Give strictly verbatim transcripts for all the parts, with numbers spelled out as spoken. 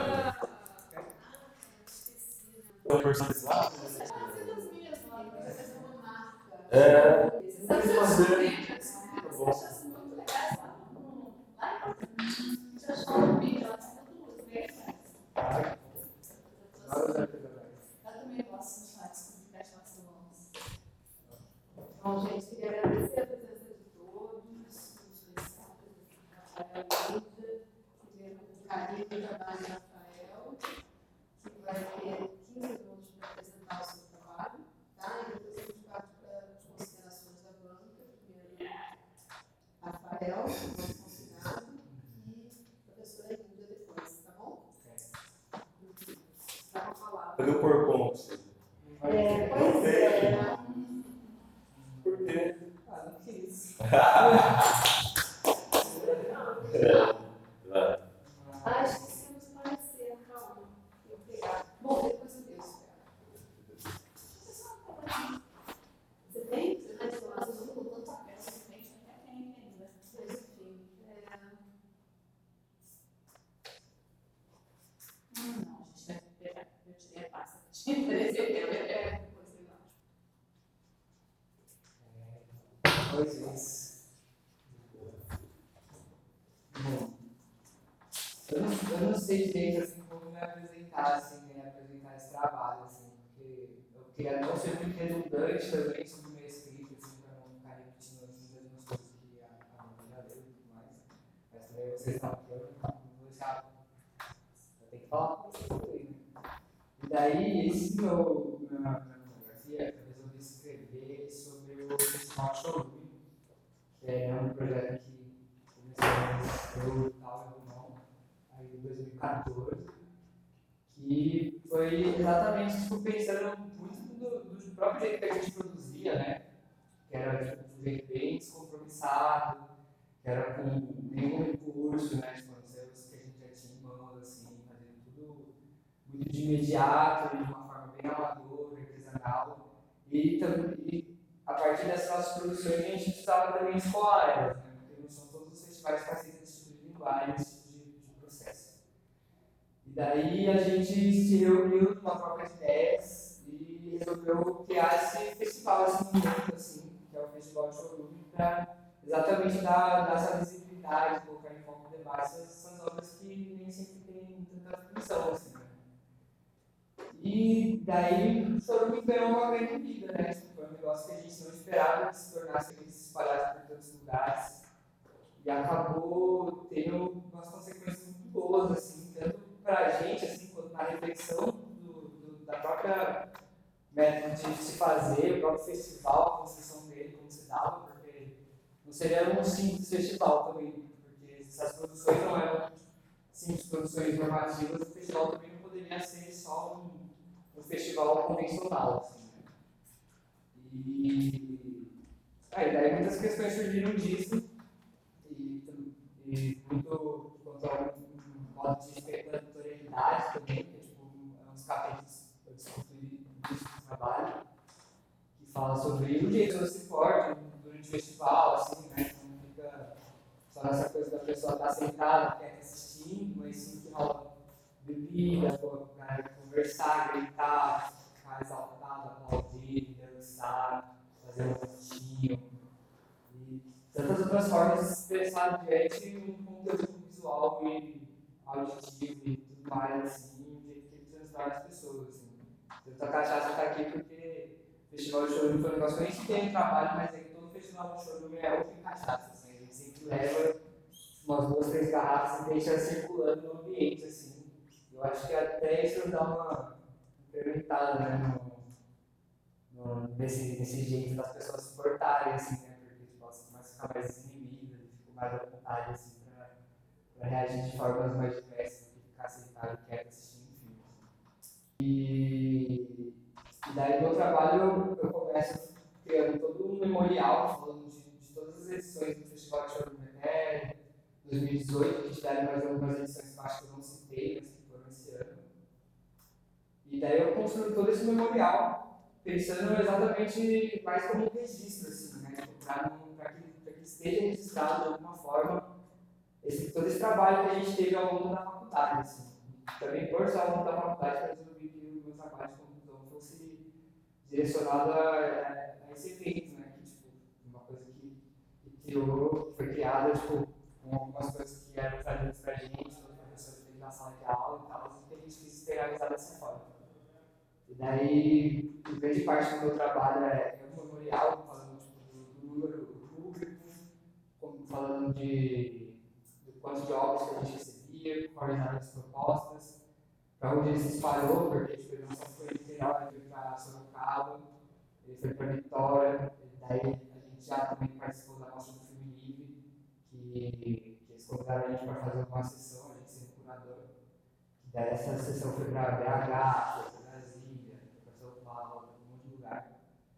Então, personalizado. É. Pode fazer. Tá bom. Bom, gente, queria agradecer a presença de todos, Rafael Lídia, queria muito carinho do trabalho do Rafael, que vai ter quinze minutos para apresentar o seu trabalho, tá? E depois a gente parte para as considerações da banca, primeiro Rafael, nosso convidado, e a professora Lídia depois, tá bom? Dá para falar. Cadê o porcão? É, pois é. Por quê? Ah, não quis. Ah, esquecemos de parecer, calma. Tem que pegar. Bom, depois eu deixo. Você tem? Você tem informação sobre o quanto a peça de frente até tem ainda. Mas, enfim. É... Hum, não, a gente vai pegar. Eu tirei a pasta. Tinha interesse em ver. Depois eu acho. Pois é. Bom, eu não, eu não sei direito assim, como me apresentar, assim, né, apresentar esse trabalho, assim, porque eu queria não ser muito redundante também sobre o meu escrito, assim, para não ficar repetindo as mesmas coisas que a minha já leu e tudo mais. Mas também vocês estão aqui, eu não vou deixar, eu tenho que falar com vocês também, né? E daí, esse meu, minha, minha monografia, eu resolvi escrever sobre o Festival Chorume, que é um projeto que começou eu, tal, meu irmão, aí em dois mil e quatorze, que foi exatamente tipo, pensando muito do, do próprio jeito que a gente produzia, né? Que era tipo, um jeito bem descompromissado, que era com nenhum recurso, né? Tipo, as coisas que a gente já tinha em mãos, assim, fazendo tudo muito de imediato, de uma forma bem amadora, artesanal. E, e a partir dessas nossas produções a gente precisava também escoar elas, né? Porque não são todos os festivais que aceitam esse tipo de linguagem, esse tipo de, de processo. E daí a gente se reuniu numa troca de ideias e resolveu criar esse festival, esse momento, assim, que é o Festival de Chorume, para exatamente dar, dar essa visibilidade, colocar em foco o debate essas obras que nem sempre têm tanta atenção, assim, né? E daí o Chorume ganhou uma grande vida, né? Foi um negócio que a gente não esperava que se tornasse, que se espalhasse por tantos lugares. E acabou tendo umas consequências muito boas, assim, tanto para a gente, assim, quanto na reflexão do, do, da própria método de se fazer, o próprio festival, a construção dele, como se dava, porque não seria um simples festival também, porque se as produções não eram simples produções normativas, o festival também não poderia ser só um, um festival convencional, assim, né? E aí, daí muitas questões surgiram disso, e muito quanto ao modo de espectatorialidade também, que é tipo, uns capítulos eu discuti no trabalho, que fala sobre o jeito que você se porta durante o festival, assim, né? Não fica só nessa coisa da pessoa estar sentada, quieta assistindo, mas sim que rola bebida, conversar, gritar, ficar exaltado, aplaudir, dançar, fazer um rostinho. Tantas outras formas de se expressar diante um conteúdo visual e auditivo e tudo mais, assim, de jeito que ele transforma as pessoas, assim. Tanto a cachaça está aqui porque o Festival de Chorume foi um negócio que a gente tem um trabalho, mas é que todo Festival de Chorume é open cachaça, assim, a gente sempre leva umas duas, três garrafas e deixa circulando no ambiente, assim. Eu acho que até isso dá uma incrementada, né, no, no, nesse, nesse jeito das pessoas se portarem, assim, né? Ficar mais desinibido, fico mais à vontade assim, para reagir de formas mais diversas do que ficar sentado e quieto assistindo um filme. E, e daí no meu trabalho eu começo criando todo um memorial falando de, de todas as edições do Festival de Chorume até dois mil e dezoito, que tiveram mais algumas edições que eu acho que eu não citei, mas que foram esse ano. E daí eu construí todo esse memorial pensando exatamente mais como um registro, assim, né? Para que esteja registrado de alguma forma esse, todo esse trabalho que a gente teve ao longo da faculdade, assim, também por ser aluno da faculdade, eu resolvi que o meu trabalho de conclusão fosse direcionado a, a, a esse efeito, né? Que, tipo, uma coisa que, que criou, que foi criada, tipo, com algumas coisas que eram trazidas pra gente, os professores dentro da sala de aula e tal, e que a gente quis externalizar dessa forma. E daí, grande parte do meu trabalho é, é um memorial, falando tipo, do, do número público, como, falando de, de quantos de obras que a gente recebia, quais eram as propostas, para onde ele se espalhou, porque tipo, ele não só foi literal, ele foi para Sorocaba, ele foi para Vitória, e daí a gente já também participou da mostra do filme livre, que, que eles convidaram a gente para fazer uma sessão, a gente sendo curador. Daí essa sessão foi para B H, foi para Brasília, foi para São Paulo, para um monte de lugar.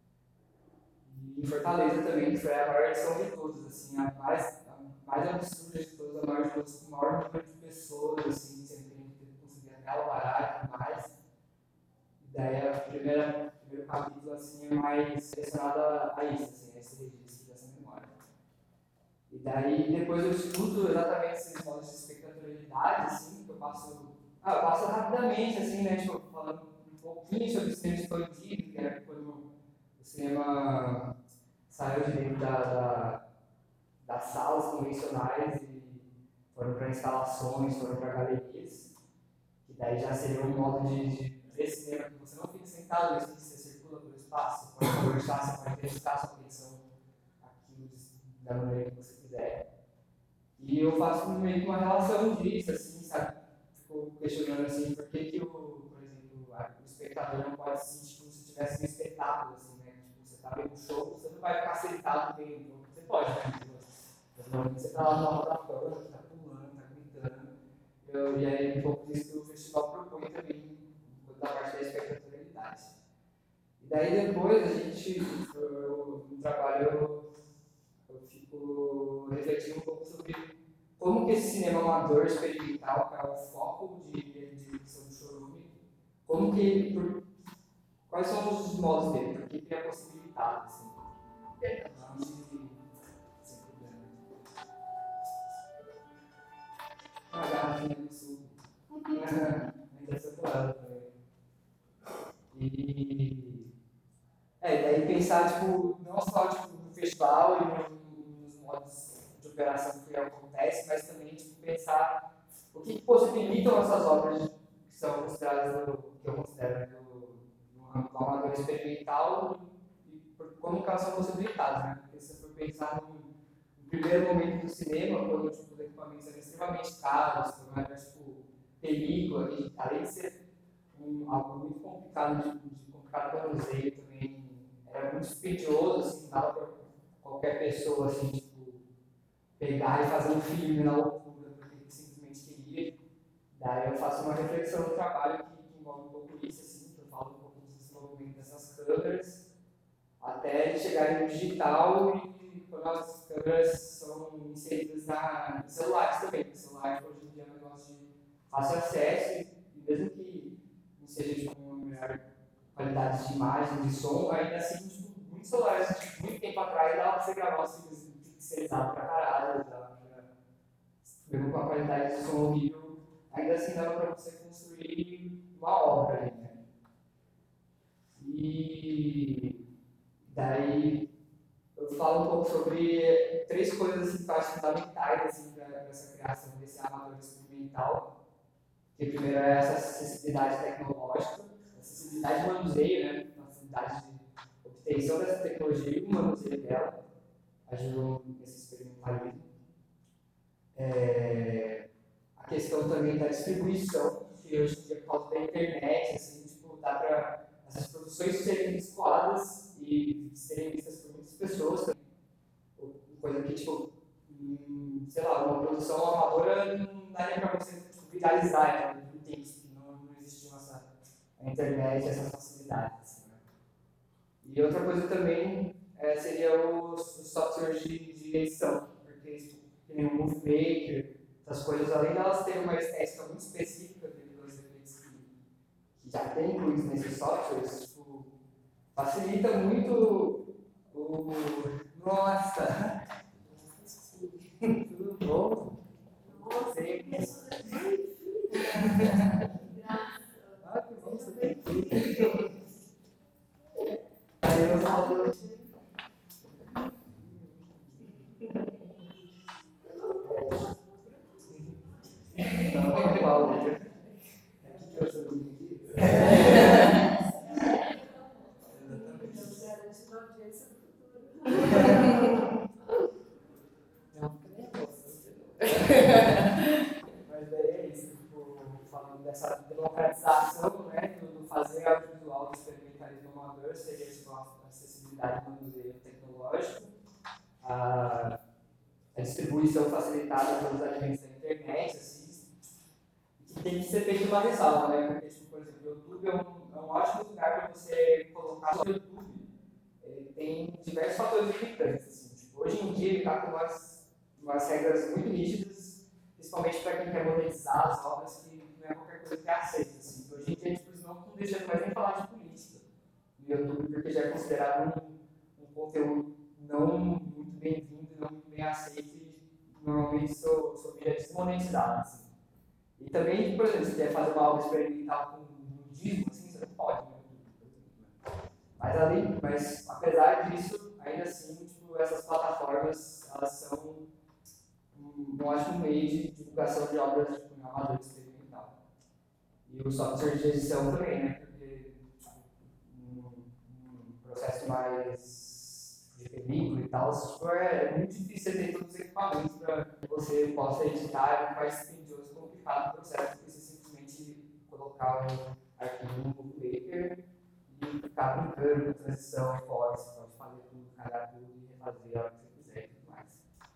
E em Fortaleza também, que foi a maior edição de todas, assim, a mais, a mais absurda de todas, a maior de todas, com o maior número de pessoas, assim, sempre que a gente conseguia até alvará e tudo mais. E daí a primeira, o primeiro capítulo, assim, é mais direcionado a, a isso, assim, a esse registro dessa memória. E daí depois eu estudo exatamente esses modos de espectatorialidade, assim, que eu passo. Ah, eu passo rapidamente, assim, né, tipo, falando um pouquinho sobre o cinema expandido, que era quando o cinema saiu de dentro da, da, das salas convencionais e foram para instalações, foram para galerias, que daí já seria um modo de, de ver cinema que você não fica sentado, mas que você circula pelo espaço, você pode conversar, você pode registrar sua atenção aquilo da maneira que você quiser. E eu faço meio que uma relação disso, assim, sabe? Fico questionando assim, por que, que o, por exemplo, o espectador não pode se sentir como se tivesse um espetáculo, assim, né? Tipo, você tá vendo um show, você não vai ficar sentado vendo, você pode, né? Mas normalmente você tá lá na roda da fama, você tá pulando, tá gritando. Eu, e aí um pouco disso que o festival propõe também, da parte da espectatorialidade. E daí depois a gente, eu, no trabalho, eu, eu fico refletindo um pouco sobre como que esse cinema amador experimental, que é o foco de, de, de edição do Chorume, como que, por, quais são os modos dele, por que que é possibilitado, assim. Não, sem problema. Uma garrafinha do suco. Ainda separada também. E... É, daí pensar, tipo, não só tipo, no festival e no, nos modos de operação que acontece, mas também tipo, pensar o que, que possibilitam essas obras que são consideradas, no, que eu considero no, no, no amador experimental e, e por, como que elas são possibilitadas, né? Porque se você for pensar no, no primeiro momento do cinema, quando tipo, os equipamentos eram extremamente caros, como era tipo, película, que além de ser um, algo muito complicado de, de complicado manuseio também, era muito dispendioso, assim, dava para qualquer pessoa, assim, tipo, pegar e fazer um filme na loucura, porque ele simplesmente queria. Daí eu faço uma reflexão no trabalho que, que envolve um pouco isso, assim, que eu falo um pouco do desenvolvimento dessas câmeras, até chegar no digital e quando as câmeras são inseridas na, em celulares também, porque celular hoje em dia é um negócio de fácil acesso, e mesmo que não seja tipo, uma melhor qualidade de imagem, de som, ainda assim, tipo, muitos celulares, tipo, muito tempo atrás, dava pra você gravar os filmes pixelizados pra caralho, dava pra, mesmo com a qualidade de som horrível, ainda assim dava pra você construir uma obra ali, né? E daí eu falo um pouco sobre três coisas assim, que eu acho fundamentais assim, para essa criação desse amador experimental, que primeiro é essa acessibilidade tecnológica, acessibilidade de manuseio, né? A facilidade de obtenção dessa tecnologia e o manuseio dela ajudam nesse experimentalismo. É, a questão também da distribuição, que hoje em dia, por causa da internet, assim, tipo, dá para essas produções serem escoadas e serem vistas por muitas pessoas. Coisa que, tipo, hum, sei lá, uma produção amadora não dá nem para você tipo, viralizar, né? Não, não existia essa, a internet, essa facilidade. Assim, né? E outra coisa também é, seria os, os softwares de, de edição, porque tipo, tem o Movie Maker, essas coisas, além delas terem uma estética muito específica devido aos efeitos que, que já tem incluídos nesses softwares, tipo, facilita muito o. Nossa! Tudo bom? Nossa, Sempre. isso é muito difícil. eu sou do aqui. Estamos garantindo a audiência do futuro. Não, fica nervoso. Mas daí é isso, tipo, falando dessa democratização, né, do, do fazer audiovisual, do experimentalismo amador, seria tipo, a acessibilidade do manuseio tecnológico, a, a distribuição facilitada pelos alimentos da internet, assim, que tem que ser feito uma ressalva, né, porque, tipo, por exemplo, o YouTube é um, é um ótimo lugar para você colocar o YouTube. Ele tem diversos fatores limitantes, assim, tipo, hoje em dia ele está com umas, umas regras muito rígidas, principalmente para quem quer monetizar as obras, que não é qualquer coisa que é aceita. Assim. Hoje em dia, tipo, eles não estão deixando mais nem falar de política no YouTube, porque já é considerado um, um conteúdo não muito bem-vindo, não muito bem aceito, e normalmente sou, sou via desmonetizado. Assim. E também, por exemplo, se quer fazer uma obra experimental com budismo, assim, você não pode no YouTube, por exemplo. Mas, além, mas apesar disso, ainda assim, tipo, essas plataformas, elas são um ótimo meio de divulgação de obras tipo, em amador experimental. E o software de edição também, né? Porque um, um processo mais de película e tal, tipo, é, é muito difícil ter todos os equipamentos para que você possa editar, é muito mais dispendioso e complicado o processo do que você simplesmente colocar um arquivo no Maker e ficar brincando com transição e fora, você pode fazer tudo, cagar tudo e refazer a hora que você quiser e tudo mais.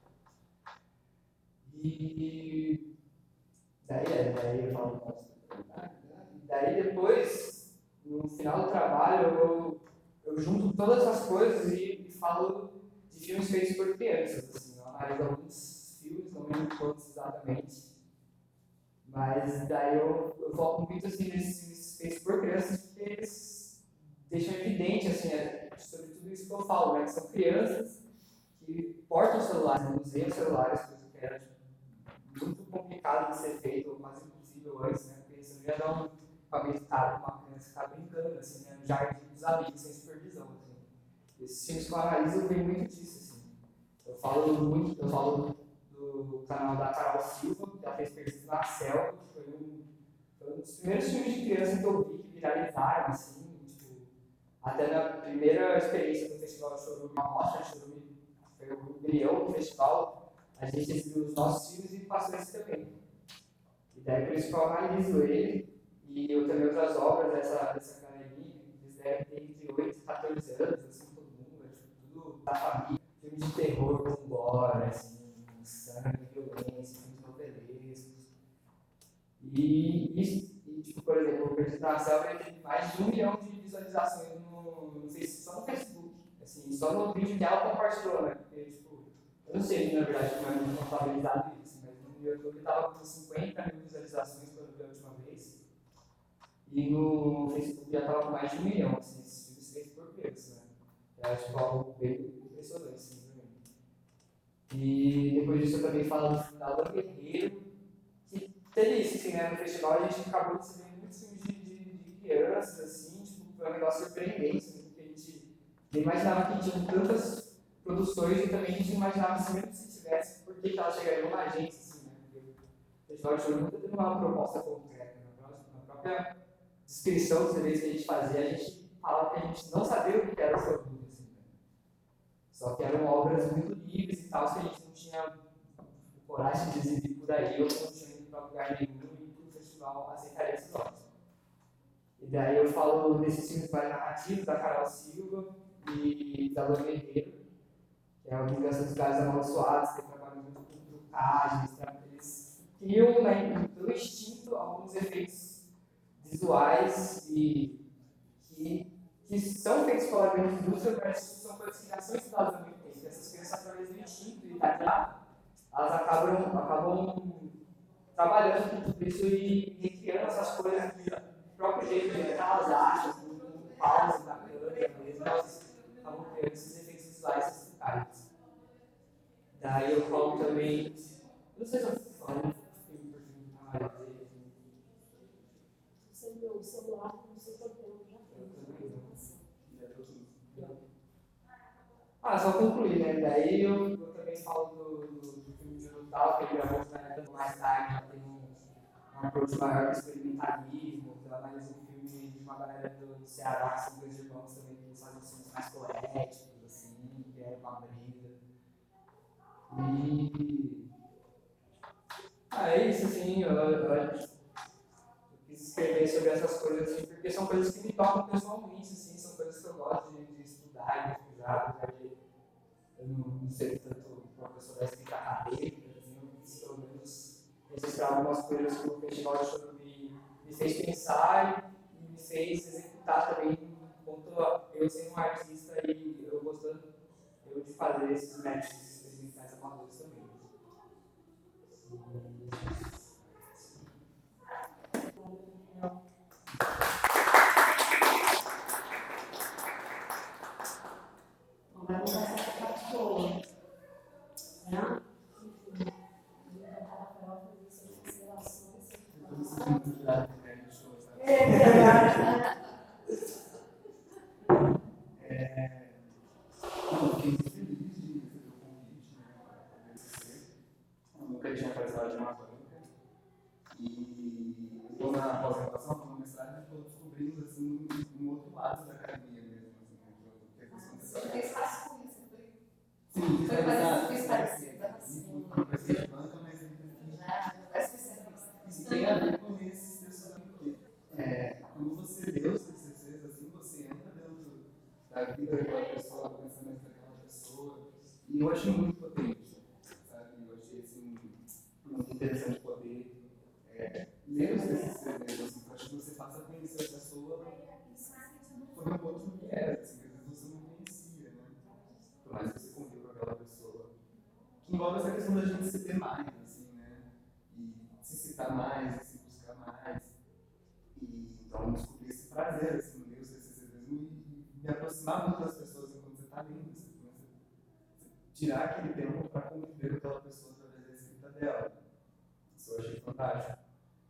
E daí, é, daí eu falo, daí depois, no final do trabalho, eu, eu junto todas as coisas e, e falo de filmes feitos por crianças. Assim, eu analiso alguns filmes, não lembro quantos exatamente, mas daí eu, eu foco muito assim, nesses filmes feitos por crianças, porque eles deixam evidente assim, é, sobre tudo isso que eu falo, né, que são crianças que portam celulares, não usam celulares, coisa que era tipo, muito complicado de ser feito, ou quase impossível antes, né? Porque você não ia dar um equipamento caro para uma criança ficar brincando, assim, né? No jardim dos amigos, sem supervisão, assim. Esses filmes que eu analiso vem muito disso, assim. Eu falo muito, eu falo do, do canal da Carol Silva, que ela fez Perdidos na Selva, que foi um, foi um dos primeiros filmes de criança que eu vi que viralizaram, assim, tipo, até na primeira experiência do Festival de Chorume, uma mostra de Chorume, foi o embrião do festival, a gente exibiu os nossos filmes e passou esse também. E daí por isso que eu analiso ele, e eu também outras obras dessa, dessa galeria, eles devem ter entre oito e quatorze anos, assim, todo mundo, é, tipo, tudo da família. Filme de terror com gore, assim, com sangue, violência, filmes novelescos. E, e, e tipo, por exemplo, o Perdido na Selva ele tem mais de um milhão de visualizações no, no Facebook, só no Facebook, assim, só no vídeo que ela compartilhou, né? Porque, tipo, eu não sei, na verdade, como é muito contabilizado isso, mas no YouTube estava com cinquenta mil visualizações quando eu vi a última vez, e no Facebook já estava com mais de um milhão, assim, esses vídeos feitos por criança, né? É tipo, algo bem impressionante, assim, também. E depois disso eu também falo do filme da Alan Guerreiro, que teve isso, assim, né? No festival a gente acabou recebendo muitos filmes de, de, de crianças, assim, tipo, foi um negócio surpreendente, assim, porque a gente nem imaginava que tinham tantas produções e também a gente imaginava assim, mesmo se tivesse, por que elas chegariam na gente, assim, né? Porque o Festival de Chorume nunca teve uma proposta concreta. Na própria descrição dos eventos que a gente fazia, a gente falava que a gente não sabia o que era o Chorume, assim, né? Só que eram obras muito livres e tal, que a gente não tinha coragem de exibir por aí, ou não tinha ido para lugar nenhum e o festival aceitaria esses obras. E daí eu falo desses filmes mais narrativos, da Carol Silva e da Alan Guerreiro, que é a Vingança dos Gatos Amaldiçoados, que trabalham muito com trucagens, eles criam, né, pelo instinto, alguns efeitos visuais e, que, que são feitos pela grande indústria, mas são coisas que já são estudadas há muito tempo. Essas crianças, através do instinto e da criar, elas acabam, acabam trabalhando com tudo isso e recriando essas coisas do próprio jeito que elas acham, com pausas da câmera, mesmo, elas acabam criando esses efeitos visuais, esses trucagens. Daí eu falo também, não sei se eu falo filme por filme, mas Você meu celular no seu papel já ah, só concluir, né? Daí eu, eu também falo do, do, do filme de Brutal, que ele gravou na época mais tarde, já tem um, um approach maior do experimentalismo, eu analisei um filme de uma galera do, do Ceará, que são dois irmãos também, que eles fazem filmes mais poéticos, assim, que é uma brisa. E... Ah, é isso, assim, eu, eu, eu quis escrever sobre essas coisas, assim, porque são coisas que me tocam pessoalmente, assim, são coisas que eu gosto de, de estudar e pesquisar, apesar de eu não, não ser tanto professor da escrita acadêmica, assim, eu quis pelo menos registrar algumas coisas que o Festival de Choro me, me fez pensar e, e me fez executar também, enquanto eu sendo um artista e eu gostando eu de fazer esses métodos experimentais amadores também. Vai mudar essa parte boa. Né? Enfim, eu Rafael fazer essas considerações. É verdade. É, não, fiquei muito feliz de receber o convite, né, para B C C. Eu nunca tinha participado de uma banca. E eu estou na pós-graduação, estou no mestrado, e estou descobrindo assim, um outro lado da academia mesmo. Assim, Você fez fácil com isso, foi? sim, Foi parecido, parecido. Não parecido de banca, mas isso tem a ver com esses textos porque é, quando você lê os T C Cs, assim, você entra dentro da vida daquela pessoa, do pensamento daquela pessoa, e eu achei muito potente, sabe? Eu achei assim, muito interessante poder é, ler os T C Cs mesmo, assim, eu acho que você passa a conhecer a pessoa por um outro viés, assim, que às vezes você não conhecia, né? Por mais que você conviva com aquela pessoa. Que envolve essa questão da gente se ter mais, assim, né? E se citar mais, se buscar mais. E então descobri esse prazer, assim, ler os T C Cs mesmo e, e me aproximar muito das pessoas enquanto você está lendo. Você começa a tirar aquele tempo para conviver com aquela pessoa através da escrita dela. Isso eu achei fantástico.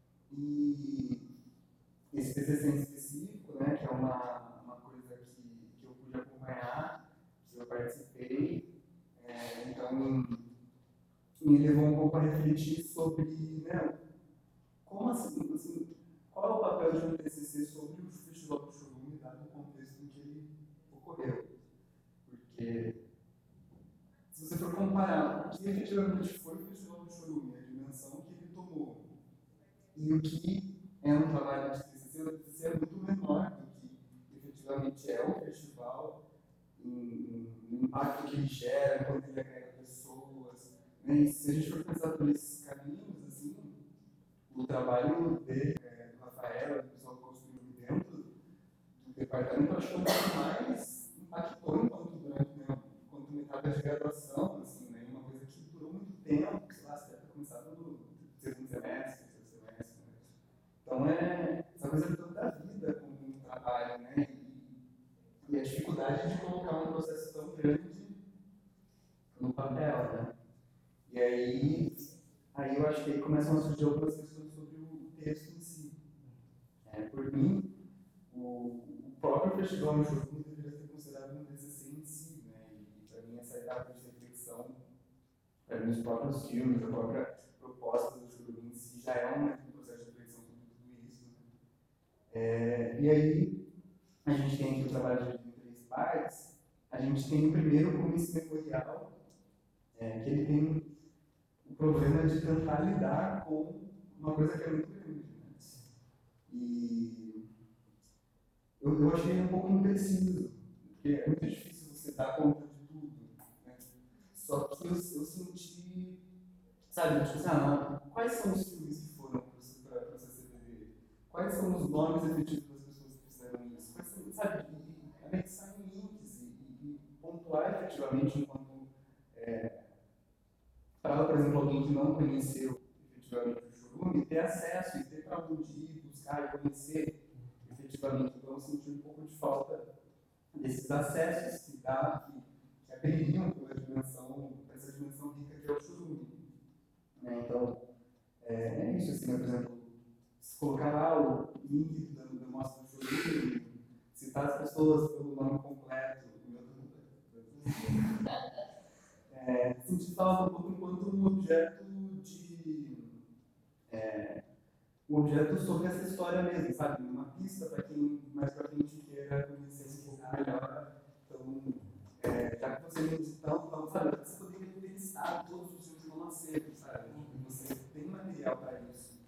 E esse T C C em específico, né, que é uma, uma coisa que, que eu pude acompanhar, que eu participei, é, então me levou um pouco a refletir sobre, né, como assim, assim, qual é o papel de um T C C sobre o Festival do Chorume, dado o contexto em que ele ocorreu. Porque, se você for comparar o que efetivamente foi o Festival do Chorume, a dimensão que ele tomou, e o que é um trabalho de T C C, o T C C é muito menor do que efetivamente é o festival, no impacto que ele gera, quando ele agrega pessoas. Né? E se a gente for pensar por esses caminhos, assim, o trabalho dele, é, do Rafael, do pessoal que construiu dentro do departamento, eu acho que é um pouco mais impactou enquanto durante, né, enquanto uma etapa de graduação, assim, né, uma coisa que durou muito tempo, sei lá, você deve ter começado no segundo semestre, terceiro semestre. Né? Então, é essa coisa toda da vida como um trabalho, né, e, e a dificuldade de colocar um processo tão grande no papel, né. E aí, aí eu acho que aí começam a surgir algumas questões sobre o texto em si. É, por mim, o, o próprio Festival de Chorume deveria ser considerado um T C C em si, né? E, e para mim essa etapa de reflexão, para mim os próprios filmes, a própria proposta do Chorume em si já é um, um processo de reflexão sobre tudo isso. Né? É, e aí, a gente tem aqui o trabalho de três partes. A gente tem o primeiro como esse memorial, é, que ele tem o problema de tentar lidar com uma coisa que é muito grande. Né? E eu, eu achei um pouco impreciso, porque é muito difícil você dar conta de tudo. Né? Só que eu, eu senti, sabe, tipo assim, ah, quais são os filmes que foram para a C C T V? Quais são os nomes efetivos das pessoas que fizeram isso? Quais são, sabe, e anexar em links e, e, e pontuar efetivamente enquanto é, para, por exemplo, alguém que não conheceu efetivamente o Chorume, ter acesso e ter para onde ir, buscar e conhecer efetivamente. Então, eu senti um pouco de falta desses acessos que dá, que, que abririam pela dimensão, essa dimensão rica que é o Chorume. Né? Então, é, é isso, assim, né? Por exemplo, se colocar lá o link da, da mostra do Chorume, citar as pessoas pelo nome completo, É, sentir falta um pouco enquanto um objeto de, é, um objeto sobre essa história mesmo, sabe? Uma pista para quem mais pra frente queira conhecer um pouco melhor. Então, é, já que você me disse tanto, então, sabe, você poderia ter listado todos os filmes que vão nascer, sabe? Você tem material para isso.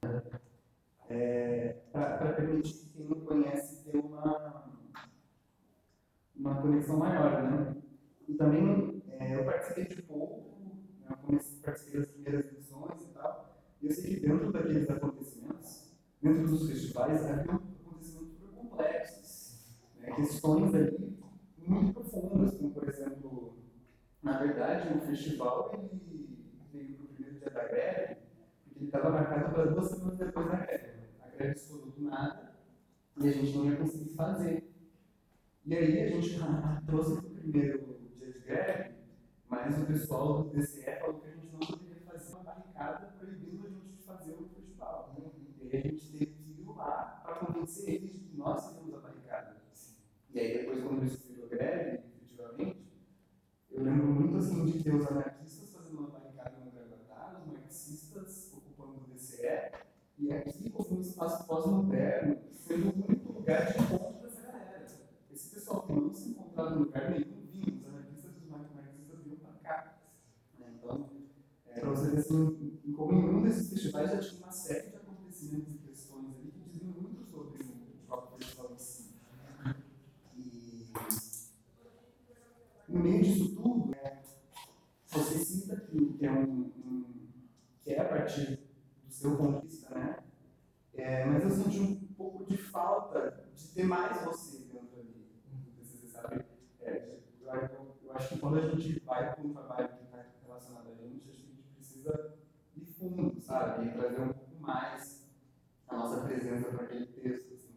É, para permitir que quem não conhece ter uma, uma conexão maior, né? E também é, eu participei de pouco, né? Eu comecei, participei das primeiras edições e tal, e eu sei que dentro daqueles acontecimentos, dentro dos festivais, havia acontecimentos super complexos, né? Questões ali muito profundas, como por exemplo, na verdade, o festival ele veio para o primeiro dia da greve, porque ele estava marcado para duas semanas depois da greve. A greve estourou do nada e a gente não ia conseguir fazer. E aí a gente ah, trouxe para o primeiro dia de greve, mas o pessoal do D C E falou que a gente não poderia fazer uma barricada proibindo a gente de fazer o festival. E aí a gente teve que ir lá para convencer eles de que nós seríamos a barricada. E aí depois, quando isso virou greve, efetivamente, eu lembro muito assim de ter os anarquistas fazendo uma barricada no Gravatar, os marxistas ocupando o D C E, e aqui como um espaço pós-moderno, sendo o único lugar de encontro dessa galera. Esse pessoal que não se encontrava em lugar nenhum, vinha, os anarquistas e os marxistas vinham para cá. Então, é, para vocês verem assim, em como em um desses festivais já tinha uma série de acontecimentos e questões ali que diziam muito sobre o próprio festival em si. E no meio disso tudo, é, você cita que, que, é um, um, que é a partir do seu ponto de vista, né? É, mas eu senti um pouco de falta de ter mais você dentro ali. Você sabe? É, eu, eu, eu acho que quando a gente vai para um trabalho que está relacionado a gente, acho que a gente precisa ir fundo, sabe? E trazer um pouco mais a nossa presença para aquele texto. Assim.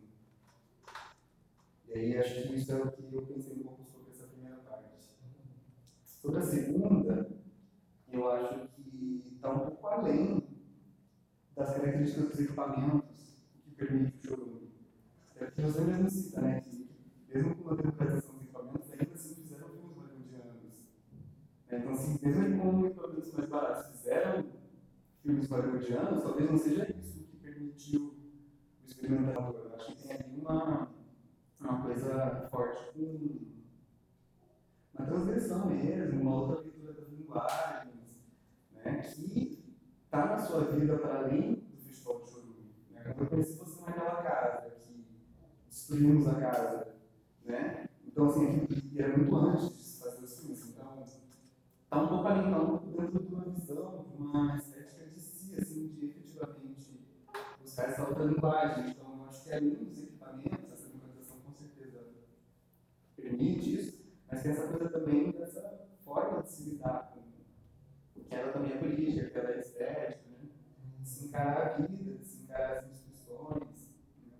E aí acho que isso é o que eu pensei um pouco sobre essa primeira parte. Sobre a segunda, eu acho que está um pouco além das características dos equipamentos, o que permite o jogo. É porque você mesmo cita, né, que mesmo com uma democratização dos equipamentos, ainda assim fizeram filmes hollywoodianos. Então, assim, mesmo com equipamentos mais baratos fizeram filmes hollywoodianos, talvez não seja isso que permitiu o experimentador. Eu acho que tem ali uma, uma coisa forte com uma transgressão mesmo, uma outra leitura das linguagens, né, que está na sua vida para além do festival de chorume. Né? Quando eu conheci você naquela casa, que destruímos a casa, né? Então, assim, aqui, era muito antes de se fazer os filmes, então está um pouco além, está um pouco dentro de uma visão, de uma estética de si, assim, de efetivamente buscar essa outra linguagem. Então, eu acho que além dos equipamentos, essa democratização com certeza permite isso, mas tem essa coisa também dessa forma de se lidar com que ela também é política, que ela é estética, né? De se encarar a vida, de se encarar as instituições. Né?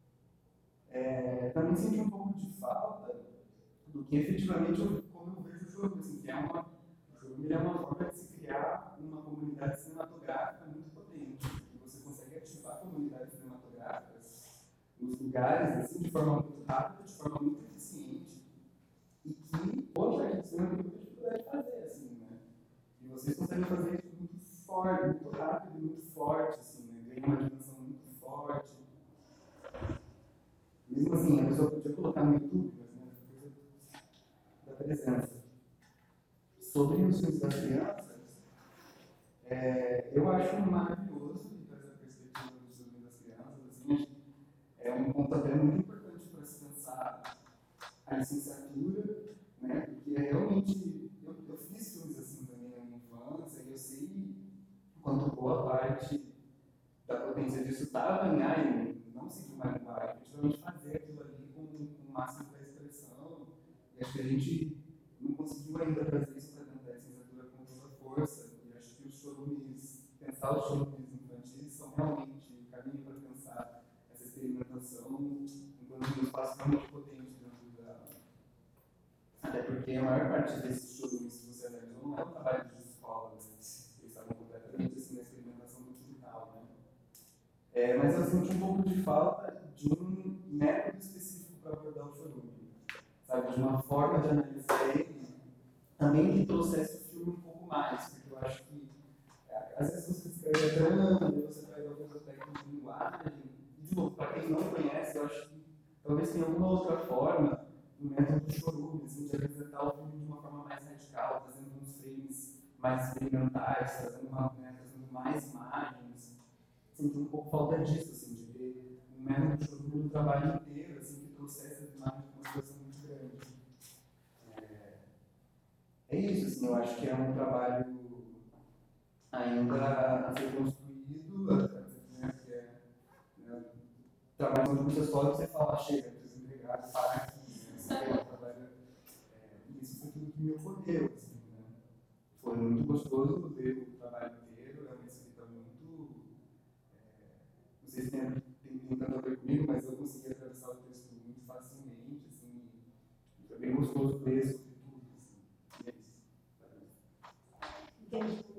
É, também senti um pouco de falta do que efetivamente eu, como eu vejo o jogo, assim, que é uma, o jogo é uma forma de se criar uma comunidade cinematográfica muito potente, que você consegue ativar comunidades cinematográficas nos lugares assim, de forma muito rápida, de forma muito eficiente, e que hoje a gente tem muita dificuldade de fazer, assim, né? E vocês conseguem fazer isso muito forte, muito rápido e muito forte, assim, né? Ganha uma dimensão muito forte. Mesmo assim, a pessoa podia colocar no YouTube, mas né, coisa da presença. Sobre os filmes das crianças, é, eu acho maravilhoso e traz a perspectiva dos filmes das crianças. Assim, é um ponto até muito importante para se pensar a licenciatura, né? Porque é realmente eu, eu fiz filmes assim também na minha infância e eu sei quanto boa parte da potência disso estava em ah, não seguir uma linguagem, efetivamente fazer aquilo ali com, com o máximo da expressão. E acho que a gente não conseguiu ainda trazer isso para dentro da licenciatura com toda a força. E acho que os chorumes, pensar os chorumes infantis são realmente o caminho para pensar essa experimentação enquanto um espaço realmente potente dentro da. Até porque a maior parte desses chorumes, se você analisou, não é um trabalho de escola, né? Eles estavam completamente assim, na experimentação do quintal, né? É, mas eu senti um pouco de falta de um método específico para abordar o chorume, sabe? De uma forma de analisar ele também que trouxesse o filme um pouco mais, porque eu acho que às vezes você escreve a trama, você traz alguns aspectos imagem. E, de novo, para quem não conhece, eu acho que talvez tenha alguma outra forma do método do chorume, assim, de apresentar o filme de uma forma mais radical, trazendo uns frames mais experimentais, trazendo, uma, né, trazendo mais imagens. Senti um pouco falta disso, assim, de ver um método de chorume no trabalho inteiro, assim, que trouxesse as imagens com uma situação muito grande. É, é isso, assim, eu acho que é um trabalho ainda a ser construído, né, que é, né, trabalho com muitas fotos, você fala, chega, preciso entregar, para aqui, né, é um trabalho, é, isso foi tudo que me ocorreu, assim, né, foi muito gostoso ver o trabalho inteiro, é uma escrita muito, é, não sei se tem, tem, tem tanto a ver comigo, mas eu consegui atravessar o texto muito facilmente, assim, e foi bem gostoso ler sobre tudo, assim, e é isso. Entendi.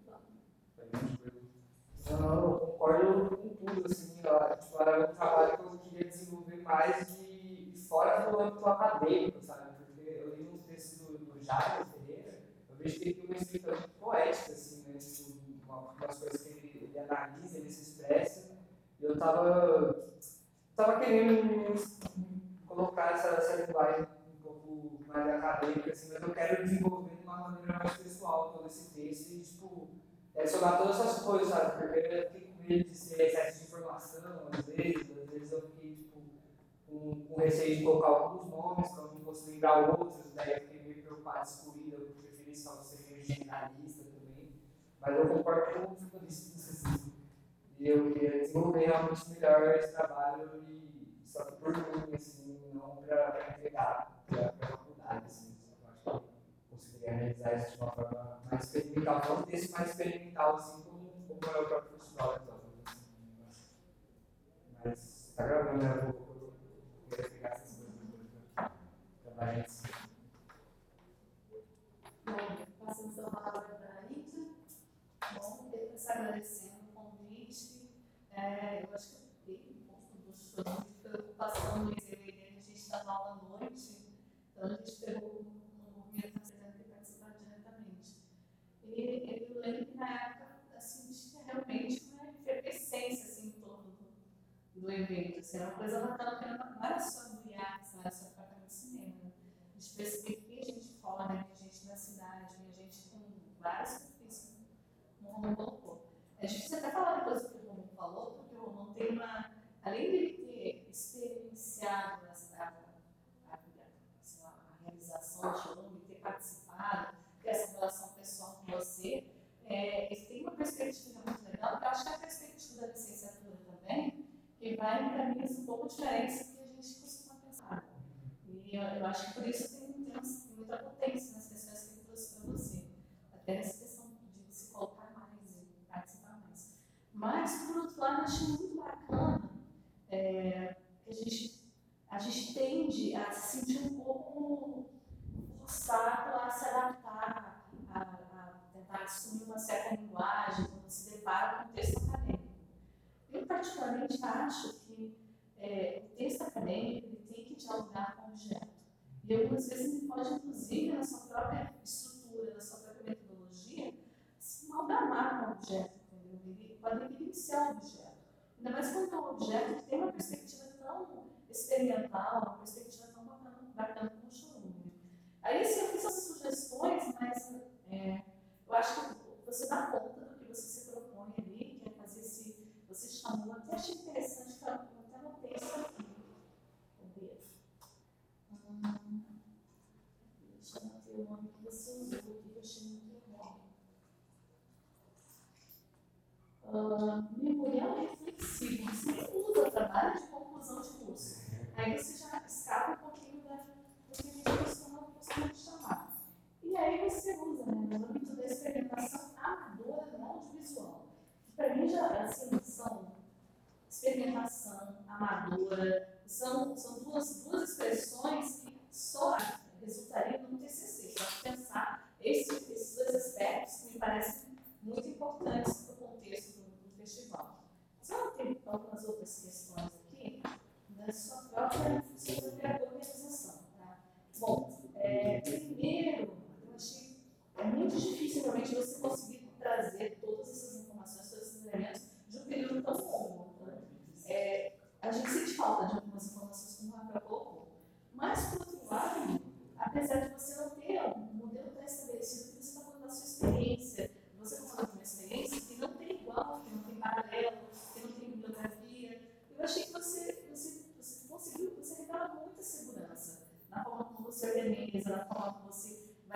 Eu concordo com tudo, assim, ó, tipo, era um trabalho que eu queria desenvolver mais de, de fora do âmbito acadêmico, sabe? Porque eu li uns textos do, do Jairo Ferreira, eu vejo que ele tem uma escrita muito poética, assim, né? Tipo, uma, umas coisas que ele, ele analisa, ele se expressa, e eu tava, tava querendo colocar essa, essa linguagem um pouco mais acadêmica, assim, mas eu quero desenvolver de uma maneira mais pessoal todo esse texto e, tipo, é somar todas essas coisas, sabe? Porque eu fiquei com medo de ser excesso de informação, às vezes, às vezes eu fiquei, tipo, com, com receio de colocar alguns nomes, para eu não fosse lembrar outros, daí eu fiquei meio preocupado, excluído, eu preferi só ser meio generalista também, mas eu concordo com tudo isso, assim, e eu queria desenvolver realmente melhor esse trabalho, e só que por mim, assim, não para entregar para a faculdade, assim, eu acho que conseguiria realizar isso de uma forma mais experimental, não um texto mais experimental, assim, como, como é o próprio festival. Então, assim, mas está gravando, né? Eu vou querer pegar essas coisas para trabalhar em cima. Bom, passando a palavra para a Anitta. Bom, eu estou agradecendo o convite. É, eu acho que eu tenho um pouco do show de preocupação no Museu e a gente está na aula à noite, então a gente pegou um movimento apresentando e participar diretamente. E eu lembro que na época assim, tinha realmente uma efervescência assim, em torno do, do evento. Assim, era uma coisa bacana, porque não era só do I A C, não era só o departamento de cinema. Né? A gente percebeu que a gente fora, que a gente na cidade, a gente com vários perfis, como o Romão colocou. A gente precisa até falar depois do que o Romão falou, porque o Romão tem uma. Além de ele ter experienciado essa, a, a, a, a realização de show, e ter participado, ter essa relação pessoal com você, é, ele tem uma perspectiva muito legal, que eu acho que é a perspectiva da licenciatura também, que vai em caminhos um pouco diferentes do que a gente costuma pensar. E eu, eu acho que por isso tem, tem, tem muita potência nas questões que ele trouxe para você. Até essa questão de se colocar mais e participar mais. Mas, por outro lado, eu acho muito bacana é, que a gente, a gente tende a se sentir um pouco forçado a se adaptar, a, a tentar assumir uma certa linguagem quando se depara com o texto acadêmico. Eu, particularmente, acho que é, o texto acadêmico ele tem que dialogar com o objeto. E algumas vezes ele pode, inclusive, na sua própria estrutura, na sua própria metodologia, se amalgamar com o objeto, entendeu? Ele pode evidenciar o objeto. Ainda mais quando é um objeto que tem uma perspectiva tão experimental, uma perspectiva tão bacana, bacana como o chorume. Aí, assim, eu fiz as sugestões, mas é, eu acho que você dá conta do que você se propõe ali, que é fazer esse. Você chamou, até achei interessante, que eu até anotei isso aqui. Cadê? Hum, deixa eu anotar o nome que você usou aqui, que eu achei muito legal. Uh, memorial reflexivo. Você nem usa trabalho de conclusão de curso. Aí você já escapa um pouquinho da, do que a gente costuma, costuma chamar. E aí você usa, né, no âmbito da experimentação amadora no audiovisual. Que para mim já assim, são experimentação amadora, são, são duas, duas expressões que só resultariam no T C C. Só pensar esses, esses dois aspectos que me parecem muito importantes para o contexto do, do festival. Só tem algumas outras questões aqui da sua própria, sua própria organização. Tá? Bom, é, primeiro, eu achei é muito difícil realmente você conseguir trazer todas essas informações, todos esses elementos de um período tão longo. Né?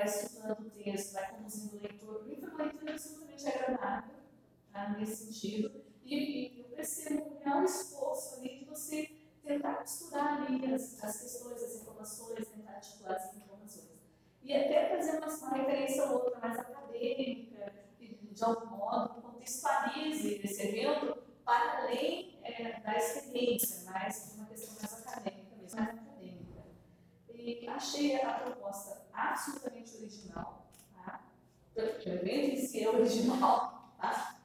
vai estruturando o texto, vai conduzindo o leitor. Para mim foi uma leitura absolutamente agradável, tá, nesse sentido. E, e eu percebo um real esforço ali de você tentar costurar ali as, as questões, as informações, tentar articular as informações. E até fazer uma, uma referência ou outra mais acadêmica, que de algum modo contextualize esse evento para além é, da experiência, mais uma questão mais acadêmica mesmo, mais acadêmica. E achei a proposta absolutamente original, tá? O evento em si é original, tá?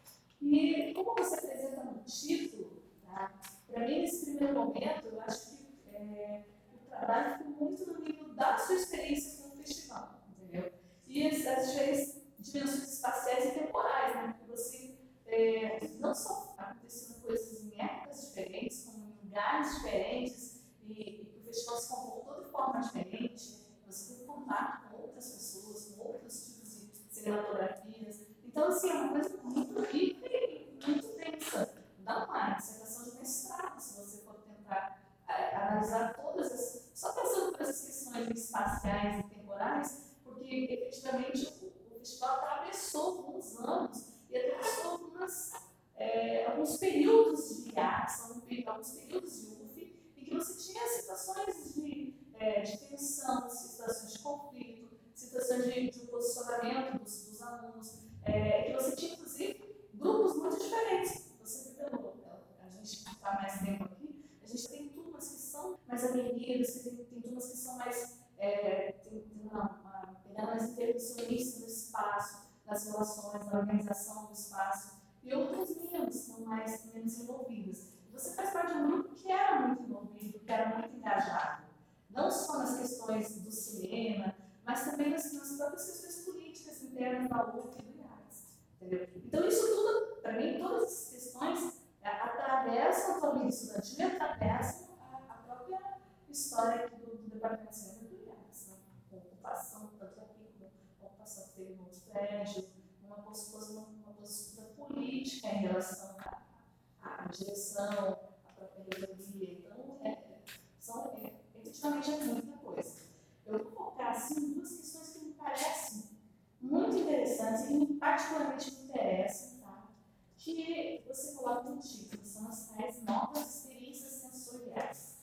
E como você apresenta no título, tá? Para mim, nesse primeiro momento, eu acho que é, o trabalho ficou muito no nível da sua experiência com o festival, entendeu? E as, as diferentes dimensões espaciais e temporais, né? Porque você é, não só acontecendo coisas em épocas diferentes, como em lugares diferentes, e, e o festival se comportou todo de forma diferente, você tem contato com outras pessoas, com outros tipos de cinematografias. Então, assim, é uma coisa muito rica e muito densa. Dá uma dissertação de mestrado, se você for tentar é, analisar todas as... Só pensando por essas questões espaciais e temporais, porque, efetivamente, o, o festival atravessou alguns anos e atravessou algumas, é, alguns períodos de hiatos, alguns períodos de U F, em que você tinha situações de, é, de tensão, situações de conflito, situações de, de posicionamento dos, dos alunos, é, que você tinha, inclusive, grupos muito diferentes. Você pegou, a gente está mais tempo aqui, a gente tem turmas que são mais aguerridas, tem, tem turmas que são mais, é, tem, tem uma, uma pegada mais intervencionista no espaço, nas relações, na organização do espaço, e outras menos, são mais menos envolvidas. Você faz parte de um grupo que era muito envolvido, que era muito engajado, não só nas questões do cinema, mas também nas, nas próprias questões políticas internas da U F e do IACS. Entendeu? Então, isso tudo, para mim, todas essas questões é, atravessam a tua vida estudantil e atravessam a, a própria história aqui do, do Departamento de Cinema do IACS, né? Com ocupação, tanto aqui como a ocupação que teve no outro prédio, uma postura, uma postura política em relação à, à direção, à própria reitoria. Então, é, são, é, efetivamente, é muita coisa. Eu vou focar, assim, duas questões que me parecem muito interessantes e que particularmente me interessam, tá? Que você coloca no título, são as tais novas experiências sensoriais.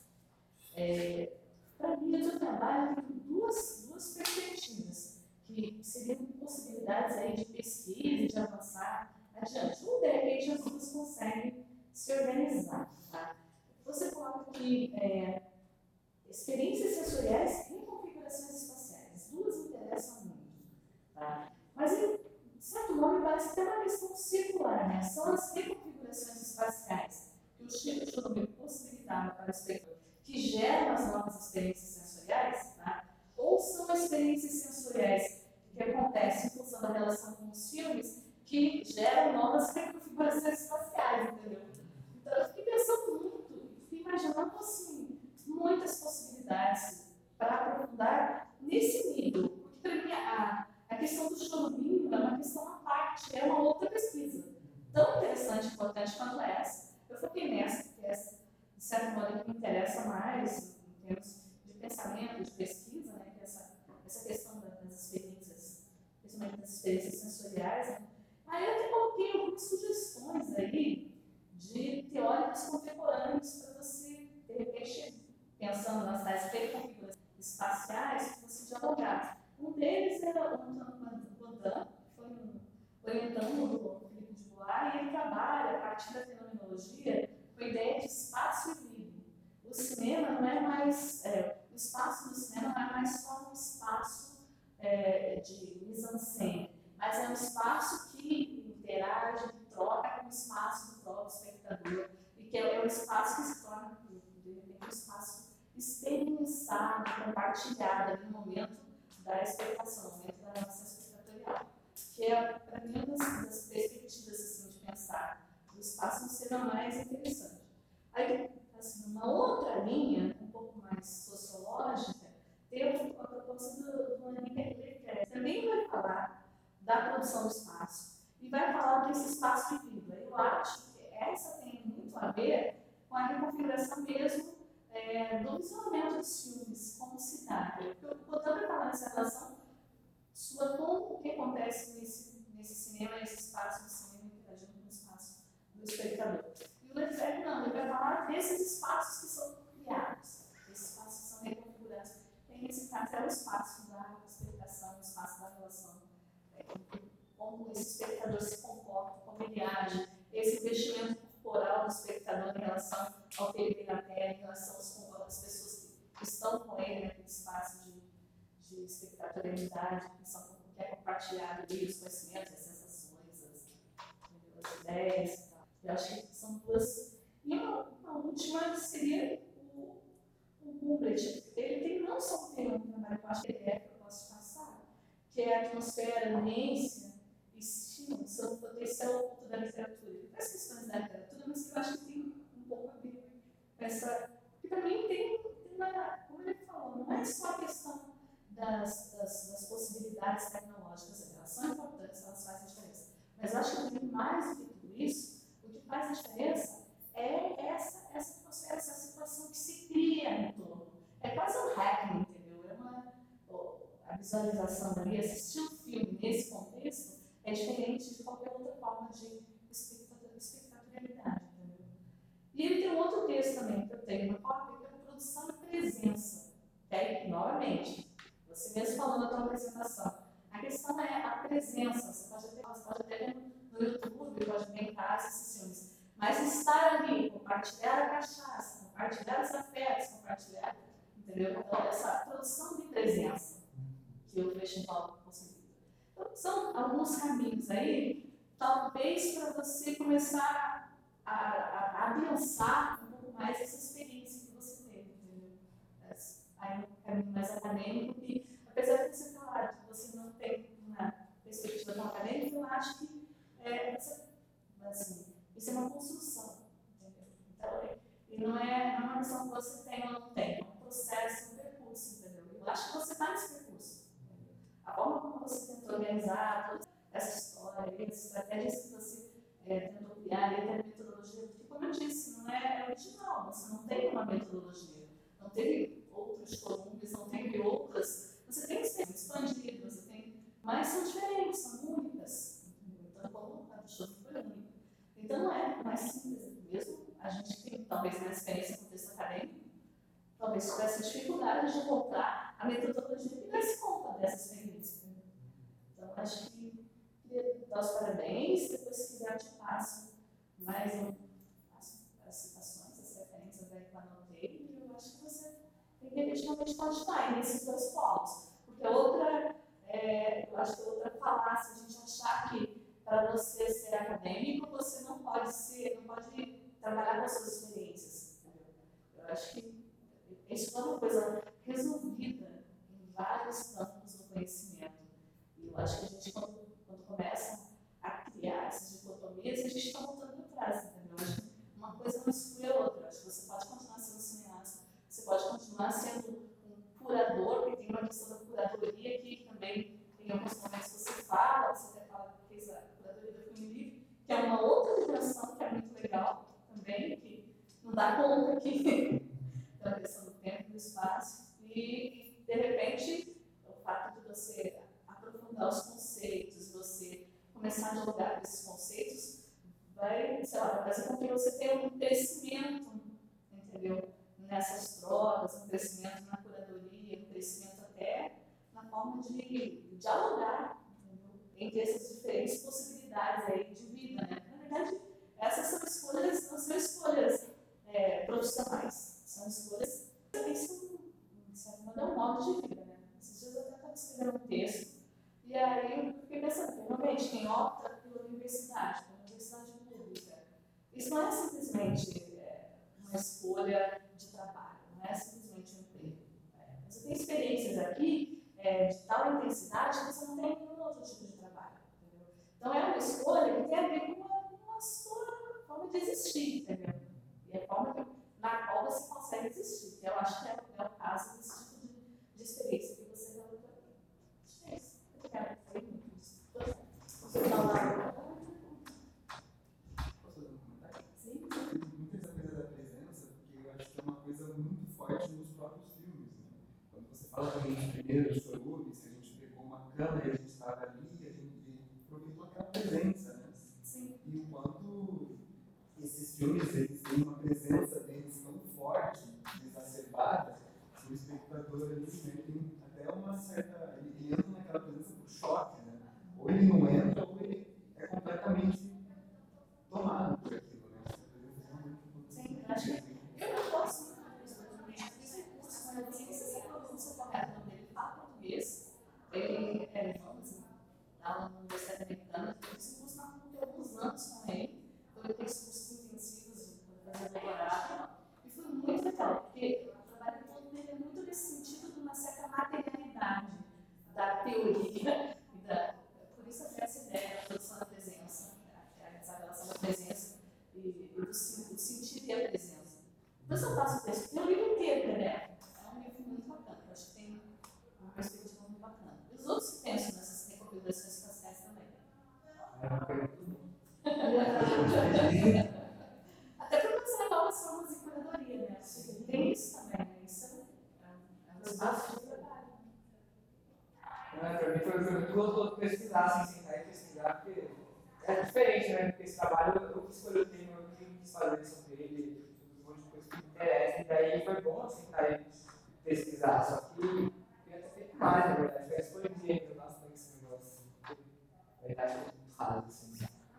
É, Para mim, o teu trabalho tem duas, duas perspectivas, que seriam possibilidades aí de pesquisa e de avançar adiante. Ou, de repente, as duas conseguem se organizar, tá? Você coloca aqui é, experiências sensoriais e configurações espaciais. Duas me interessam muito. Tá? Mas, de certo modo, parece que tem uma questão circular, né? São as reconfigurações espaciais que o Chico Xodobim possibilitava para o espectador, que geram as novas experiências sensoriais, tá? Ou são experiências sensoriais que acontecem em função da relação com os filmes, que geram novas reconfigurações espaciais, entendeu? Então, eu fiquei pensando muito, fiquei imaginando, assim, muitas possibilidades para aprofundar nesse nível, porque, para mim, a A questão do Xodobim é uma questão à parte, é uma outra pesquisa, tão interessante e importante quanto essa. Eu foquei nessa, porque essa, de certo modo, é que me interessa mais em termos de pensamento, de pesquisa, né, que é essa, essa questão das experiências, principalmente das experiências sensoriais. Né. Aí eu até coloquei algumas sugestões aí de teóricos contemporâneos para você, de repente, pensando nas tais reconfigurações espaciais, você dialogar. Um deles era o Antoine Bourdain, que foi um orientando do Filipe de Goulart, e ele trabalha, a partir da fenomenologia, com a ideia de espaço e livro. O cinema não é mais, é, o espaço do cinema não é mais só um espaço é, de mise-en-scène, mas é um espaço que interage, que troca com o espaço do próprio espectador, e que é um espaço que se torna, de repente, um espaço experienciado, compartilhado ali no momento da expectação, no momento da relação espectatorial, que é, para mim, uma das perspectivas assim, de pensar o espaço no cinema mais interessante. Aí, assim, uma outra linha, um pouco mais sociológica, tem a proposta do, do Henri Leclerc, também vai falar da produção do espaço e vai falar desse espaço de vida. Eu acho que essa tem muito a ver com a reconfiguração mesmo é, do visualmente dos filmes, como cidade. Porque o Bourdain vai falar nessa relação sua como o que acontece nesse, nesse cinema, nesse espaço do cinema, interagindo com o espaço do espectador. E o Lefebvre não, ele vai falar desses espaços que são criados, esses espaços que são reconfigurados. E nesse caso é o espaço da explicação, o espaço da relação, é, como esse espectador se comporta, como ele age, esse investimento corporal do espectador em relação ao que ele vê na tela, em relação às, às pessoas que estão com ele naquele espaço de, de espectatorialidade, que, são, que é compartilhado ali, os conhecimentos, as sensações, as, as ideias e tal. Eu acho que são duas. E uma, uma última seria o, o Gumbrich. Ele tem não só tem um trabalho que eu acho que ele é, que eu posso passar, que é a atmosfera, ambiência, estímulo, sobre o potencial oculto da literatura. Ele faz questões da literatura, mas que eu acho que tem um pouco a ver com essa. Porque também tem, tem uma, como ele falou, não é só a questão das, das, das possibilidades tecnológicas, elas são importantes, elas fazem diferença. Mas eu acho que mais do que tudo isso, o que faz a diferença é essa, essa atmosfera, essa situação que se cria em torno. É quase um hacking, entendeu? É uma, a visualização ali, assistir um filme nesse contexto é diferente de qualquer outra forma de espectatorialidade, entendeu? E ele tem um outro texto também que eu tenho na cópia, que é a produção e presença. Okay? Novamente, você mesmo falou na tua apresentação. A questão é a presença. Você pode ter, você pode ter no YouTube, pode ver em casa esses filmes. Mas estar ali, compartilhar a cachaça, compartilhar os afetos, compartilhar, entendeu? Então, essa produção de presença que o festival conseguiu. Então, são alguns caminhos aí, talvez para você começar a, a, a pensar um pouco mais essa experiência que você teve, entendeu? Aí um caminho mais acadêmico, e apesar de você falar que você não tem uma perspectiva tão acadêmica, eu acho que é, assim, isso é uma construção, entendeu? Então, e não é, não é uma questão que você tem ou não tem, é um processo, um percurso, entendeu? Eu acho que você está nesse percurso. Entendeu? A forma como você tentou organizar toda essa história, as estratégias que você é, tentou criar, até a metodologia, porque, como eu disse, não é original, você não tem uma metodologia, não teve outros volumes, não teve outras, você tem experiências expandidas, você tem, mas são diferentes, são únicas, entendeu? Então, como a do show foi única. Então, não é mais simples, mesmo a gente tem talvez mais experiência no texto acadêmico, talvez tivesse dificuldade de encontrar a metodologia que desse conta dessa experiência. Entendeu? Então, acho que queria dar os parabéns, depois, se quiser, eu te passo mais um, as, as citações, as referências aí que eu anotei, e eu acho que você tem que efetivamente continuar nesses dois polos. Porque outra, é, eu acho que outra falácia, a gente achar que para você ser acadêmico, você não pode ser, não pode trabalhar com as suas experiências. Entendeu? Eu acho que isso é uma coisa resolvida em vários campos do conhecimento. E eu acho que a gente, quando, quando começa a criar essas dicotomias, a gente está voltando atrás, entendeu? Eu acho que uma coisa não exclui a outra. Eu acho que você pode continuar sendo cineasta, você pode continuar sendo um curador, porque tem uma questão da curadoria aqui, que também em alguns momentos você fala, você até fala que fez a curadoria do filme livre, que é uma outra dimensão que é muito legal também, que não dá conta aqui da questão do tempo e do espaço, e de repente o fato de você aprofundar os conceitos, você começar a dialogar com esses conceitos, vai, sei lá, vai fazer com que você tenha um crescimento, entendeu? Nessas trocas, um crescimento na curadoria, um crescimento até na forma de dialogar, entendeu? Entre essas diferentes possibilidades aí de vida, né? Na verdade, essas são escolhas, não são escolhas é, profissionais, são escolhas que são, de certa maneira, um modo de vida, né? Esses dias eu até estava escrevendo um texto, e aí eu fiquei pensando, realmente, quem opta pela universidade, pela universidade pública, isso não é simplesmente é, uma escolha de trabalho, não é simplesmente um emprego. É, você tem experiências aqui é, de tal intensidade que você não tem nenhum outro tipo de trabalho, entendeu? Então é uma escolha que tem a ver com a, com a sua forma de existir, entendeu? E a forma que, na qual você consegue existir, que eu acho que é, é o caso desse tipo de, de experiência que você relatou aqui. Acho que é isso. Obrigada. Foi muito isso. Você falar. Posso fazer um comentário? Sim. Muito essa coisa da presença, porque eu acho que é uma coisa muito forte nos próprios filmes, né? Quando você fala também de primeiros chorumes, que a gente pegou uma câmera, a gente estava ali, a gente aproveitou aquela presença, né? Sim. E o quanto esses filmes eles têm uma presença deles tão forte, exacerbada, que o espectador ali, né, tem até uma certa. Ele, ele entra naquela presença por choque, né? Ou ele não entra, ou ele é completamente tomado por aquilo, né? Essa presença é muito importante. Sim, eu acho que eu não posso mas eu sei que você sabe como você correto o nome dele, fala português, ele é vamos lá na Universidade Americana, eu fiz um curso na U N C alguns anos com ele, então eu tenho cursos intensivos para fazer doutorado, e foi muito legal, porque o trabalho todo dele é muito nesse sentido de uma certa materialidade da teoria, e da, por isso até essa ideia da produção da presença, essa relação da presença e, e do, do sentido e a presença. Então, se eu faço o texto, tem o livro inteiro, né? É um livro muito bacana, eu acho que tem uma perspectiva muito bacana. E os outros que pensam nessas recopilações faciais também. É uma pergunta boa. Até para você levar as formas de curadoria, né? Tem isso também, né? Isso é um espaço de trabalho. Para mim foi, foi muito gostoso pesquisar, assim, sentar e pesquisar, porque é diferente, né? Porque esse trabalho eu que escolhi o tema, eu que quis fazer sobre ele, um monte de coisa que me interessa, e daí foi bom sentar e pesquisar, só que eu ia ter feito mais, na verdade, eu escolhi ainda bastante esse negócio. Na verdade, é muito raro, assim.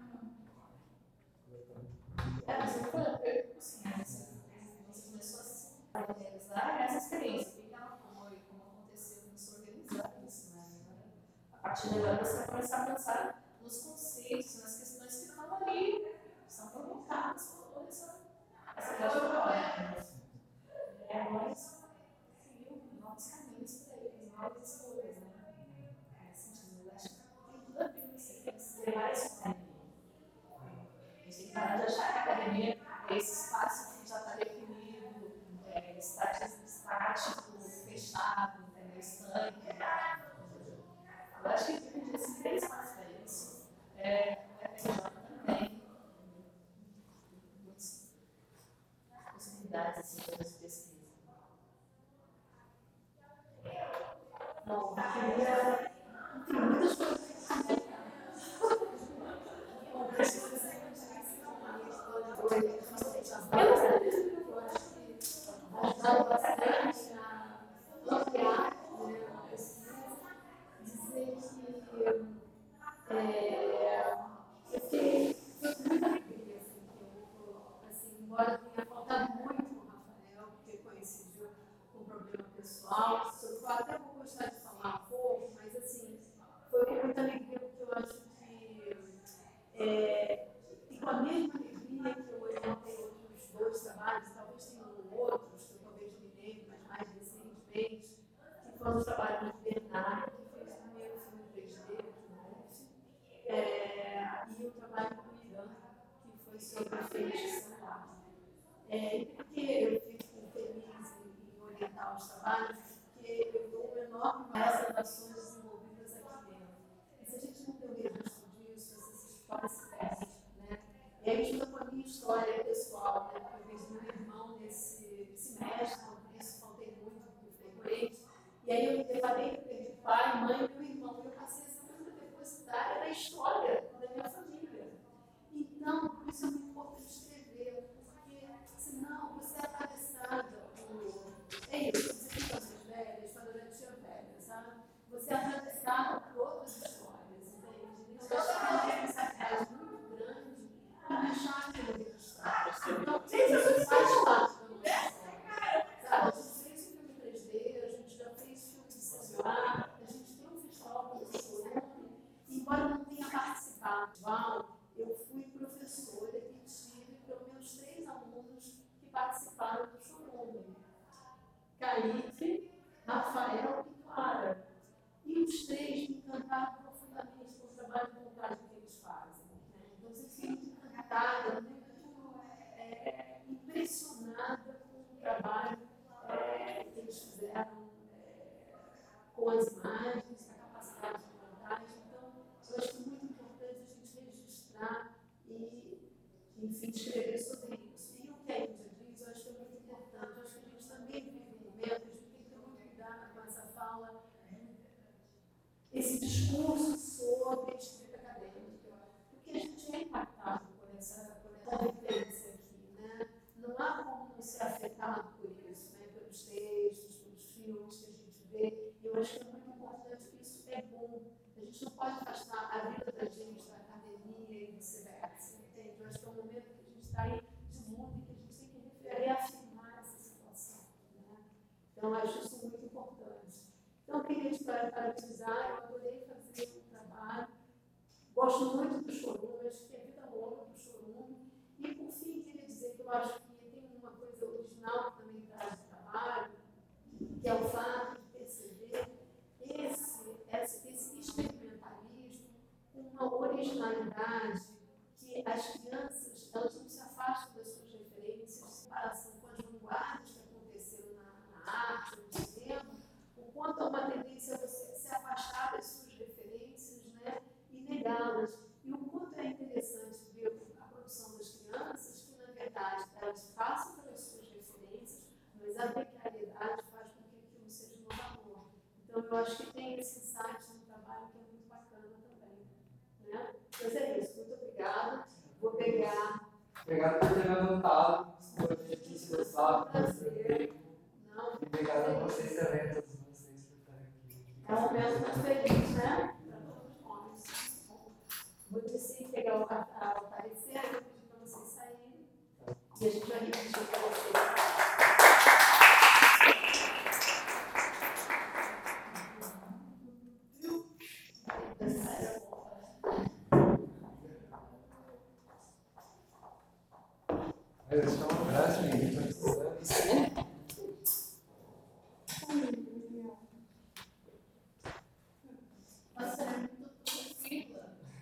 É, mas eu falei, assim, você começou a se organizar essa experiência, o que ela foi, como aconteceu, começou a organizar isso, né? A partir de agora você vai começar a pensar nos conceitos, nas questões que estão ali, são provocadas por toda essa trajetória. É, agora só seguiu novos caminhos por aí, novas escolhas, né? Nesse sentido, eu acho que tem tudo a ver, você tem que se levar isso para mim. A gente tem que parar de achar que a academia é esse espaço que já está definido, é, estático, estático, fechado, entendeu? Estanque. Eu acho que podia se ter espaço para isso. É, é melhor também. Muitas possibilidades assim, de pesquisa. Bom, eu queria. Tem muitas coisas que eu ajudar bastante a ampliar a pesquisa, dizer que é, eu fiquei muito alegre, assim, que eu, assim, embora tenha faltado muito com o Rafael, porque coincidiu com um problema pessoal, eu até vou gostar de falar um pouco, mas assim, foi com muita alegria, porque eu acho que é, e com a mesma alegria que eu orientei outros dois trabalhos, talvez tenham outros, que eu talvez me lembre, mas mais recentemente, que foram os trabalhos de Bernardo, que fez o primeiro filme três D, que é, e o trabalho do Irã, que foi sobre efeitos celulares. É, e por que eu fico feliz em, em orientar os trabalhos? Porque eu dou uma enorme massa das ações desenvolvidas aqui dentro. E se a gente não tem o registro disso, essas histórias se perdem, né? E aí junto com a minha história pessoal, né? Porque eu vejo meu irmão nesse semestre, por isso faltei muito, porque fiquei doente. E aí eu me deparei que eu perdi pai, mãe e meu irmão. E eu passei essa mesma depositária da história da minha família. Então, por isso é muito importante escrever, porque senão você é atravessada por. É isso, você fica mais velha, a história da tia velha, sabe? Você é atravessada por outras histórias, entende? Então, acho que é uma responsabilidade muito grande para deixar aquilo registrado. Então, isso faz parte da nossa história. Sabe? A gente fez filme três D, a gente já fez filme de celular, a gente tem um festival com esse nome, embora não tenha participado, eu fui professora e tive pelo menos três alunos que participaram do Chorume. Kaique, Rafael e Clara. E os três me encantaram profundamente com o trabalho de montagem que eles fazem. Né? Então, eu fiquei muito encantada, muito é, impressionada com o trabalho é, que eles fizeram é, com as imagens, a capacidade de montagem. Então, eu acho que é muito importante a gente registrar e, enfim, escrever sobre isso. E o que a Índia diz, eu acho que é muito importante. Eu acho que a gente também vive um momento, a gente tem que ter muito cuidado com essa fala, esse marcado por isso, né? Pelos textos, pelos filmes que a gente vê. E eu acho que é muito importante que isso é bom. A gente não pode afastar a vida da gente da academia e vice-versa, entende? Eu acho que é um momento que a gente está aí de luta e que a gente tem que reafirmar essa situação, né? Então, eu acho isso muito importante. Então, eu queria te parabenizar, eu adorei fazer o trabalho. Gosto muito do Chorume, acho que é vida longa do Chorume. E, por fim, queria dizer que eu acho que tem uma coisa original que também traz o trabalho, que é o fato de perceber esse, esse, esse experimentalismo com uma originalidade que as crianças elas não se afastam das suas referências, em separação com as vanguardas que aconteceram na, na arte, no cinema, o quanto há uma tendência a você se afastar das suas referências, né, e negá-las. E o quanto é interessante ver a produção das crianças, que na verdade elas passam pelas suas referências, mas a precariedade faz com que aquilo seja inovador. Então, eu acho que tem esse insight no trabalho que é muito bacana também. Né? Mas é isso, muito obrigada. Vou pegar. Obrigado por ter me adotado, por ter tido esse papo, por Prazer. ter Não, obrigado a vocês também, a todos vocês por estarem aqui. é um momento muito feliz, né? Para todos nós. Vou descer, pegar o, a, a, o parecer, eu vou pedir para vocês saírem. E a gente vai repetir para vocês. Mas deixa eu dar um abraço, gente. Tô precisando. Nossa, é muito possível.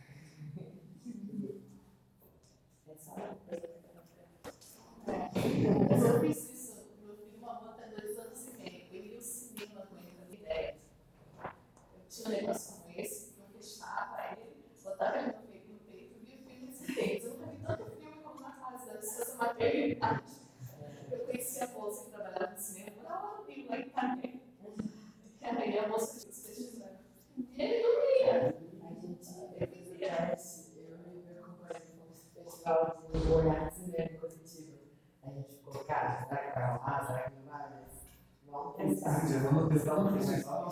Mas eu fiz isso. Meu filho mamou até dois anos e meio. Eu ia ao cinema com ele na minha ideia. Eu tinha um negócio como esse, eu fechava ele, botava ele no peito, no peito, via filmes e filmes. Eu nunca vi tanto filme como na fase da licença maternidade. Eu conheci a moça que trabalhava no cinema, ela viu lá em Itanhaém. E aí a moça disse que vocês fizeram. E ele dormia. A gente, eu fiz o teste, eu e meu companheiro fomos pro festival de olhar de cinema positivo. A gente ficou, cara, será que vai rolar? Será que não vai? Mas vamos testar. Sim, vamos testar no festival.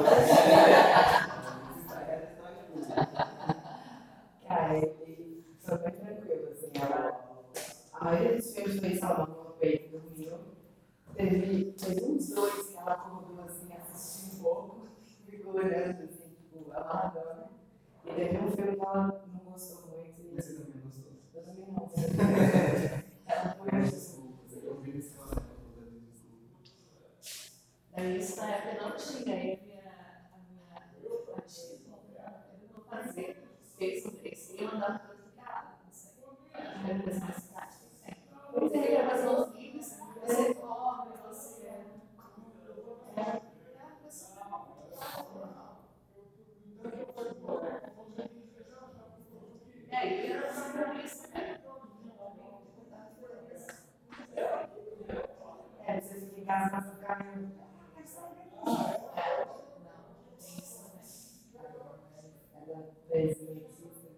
Cara, ele foi bem tranquilo, assim, a, a maioria dos filmes foi salvando no peito, dormiu. Teve, teve uns dois que ela acordou, assim, assistiu um pouco, ficou olhando, assim, tipo, amarradona. E teve um filme que ela não gostou muito. E... Você também gostou? Eu também não. Ela foi Desculpa, eu ouvi esse canal, desculpa. Daí, isso na época eu não tinha, aí a minha, a minha, a tia falou pra ela, eu não vou fazer, fez um texto e eu andava para outro lado, não sei. Aí depois mais prática, né? Você regrava os livros, você come, você é. É, e eu não sei isso, né? É, vocês ficam em casa, mas o caminho. Ela fez medicina,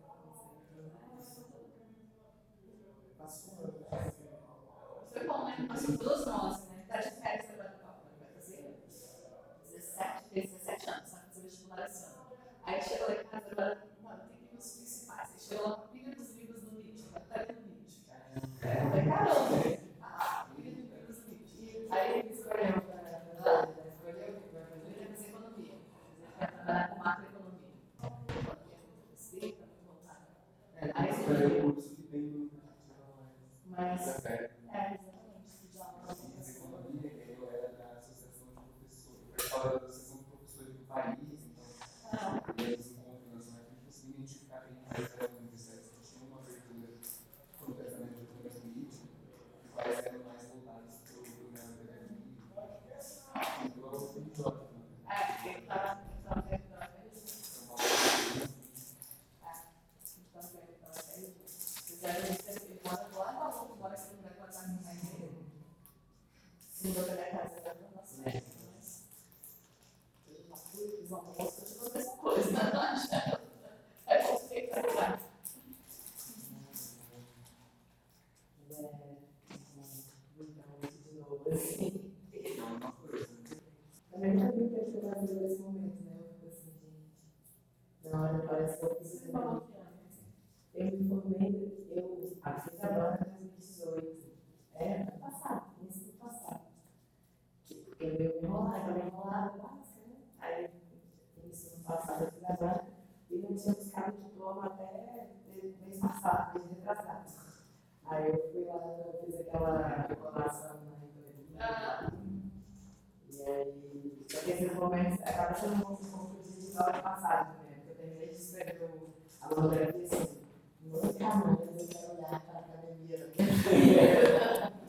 passou um ano. Foi bom, né? Passou duas mãos, né? Tá de férias agora, vai fazer dezessete, fez dezessete anos, vai fazer vestibular esse ano. Aí chegou lá em casa, agora, mano, tem que ir nos principais. Aí chegou lá com a pilha dos livros do Nietzsche, vai estar ali no Nietzsche. Eu falei, caramba, ah, pilha de livros do Nietzsche. Aí ele escolheu, escolheu o que vai fazer, ele fez economia. Ele vai trabalhar com macroeconomia. Economia, para voltar. Aí Escolher o curso que tem no. Mas, Tá certo. é, exatamente, já Fiz economia, que eu era da associação de professores, eu participava da associação de professores do país, então, e os encontros nacionais, a gente conseguia identificar quem eram universidades que tinham uma abertura para o pensamento de autonomia política, e quais eram mais voltados para o programa da academia. Então, eu gosto muito de jovem. é, ele estava vendo a São Paulo. fizeram isso, bora lá, vamos embora se não vai guardar com mais dinheiro. Se não vai pegar casa, vai para nossa mesa, mas. Os almoços continuam a mesma coisa, não adianta. É bom ter que trabalhar. É, então, de novo, assim. assim. É uma coisa. Também não tem tempo de fazer esse momento, né? Eu fico assim, gente. Na hora parece que eu fiz isso. Eu me formei, eu fiz a banda em dois mil e dezoito. É, ano passado, início do passado. Porque eu meio enrolado, eu meio enrolado, básica, né? Aí, início do passado, eu fiz a banda e não tinha buscado o diploma até mês passado, mês retrasado. Aí eu fui lá, eu fiz aquela colação na e aí, só que esses momentos acaba sendo um pouco de história passada, né? Porque eu terminei de escrever a monografia assim, muito calma, eu quero olhar para a academia.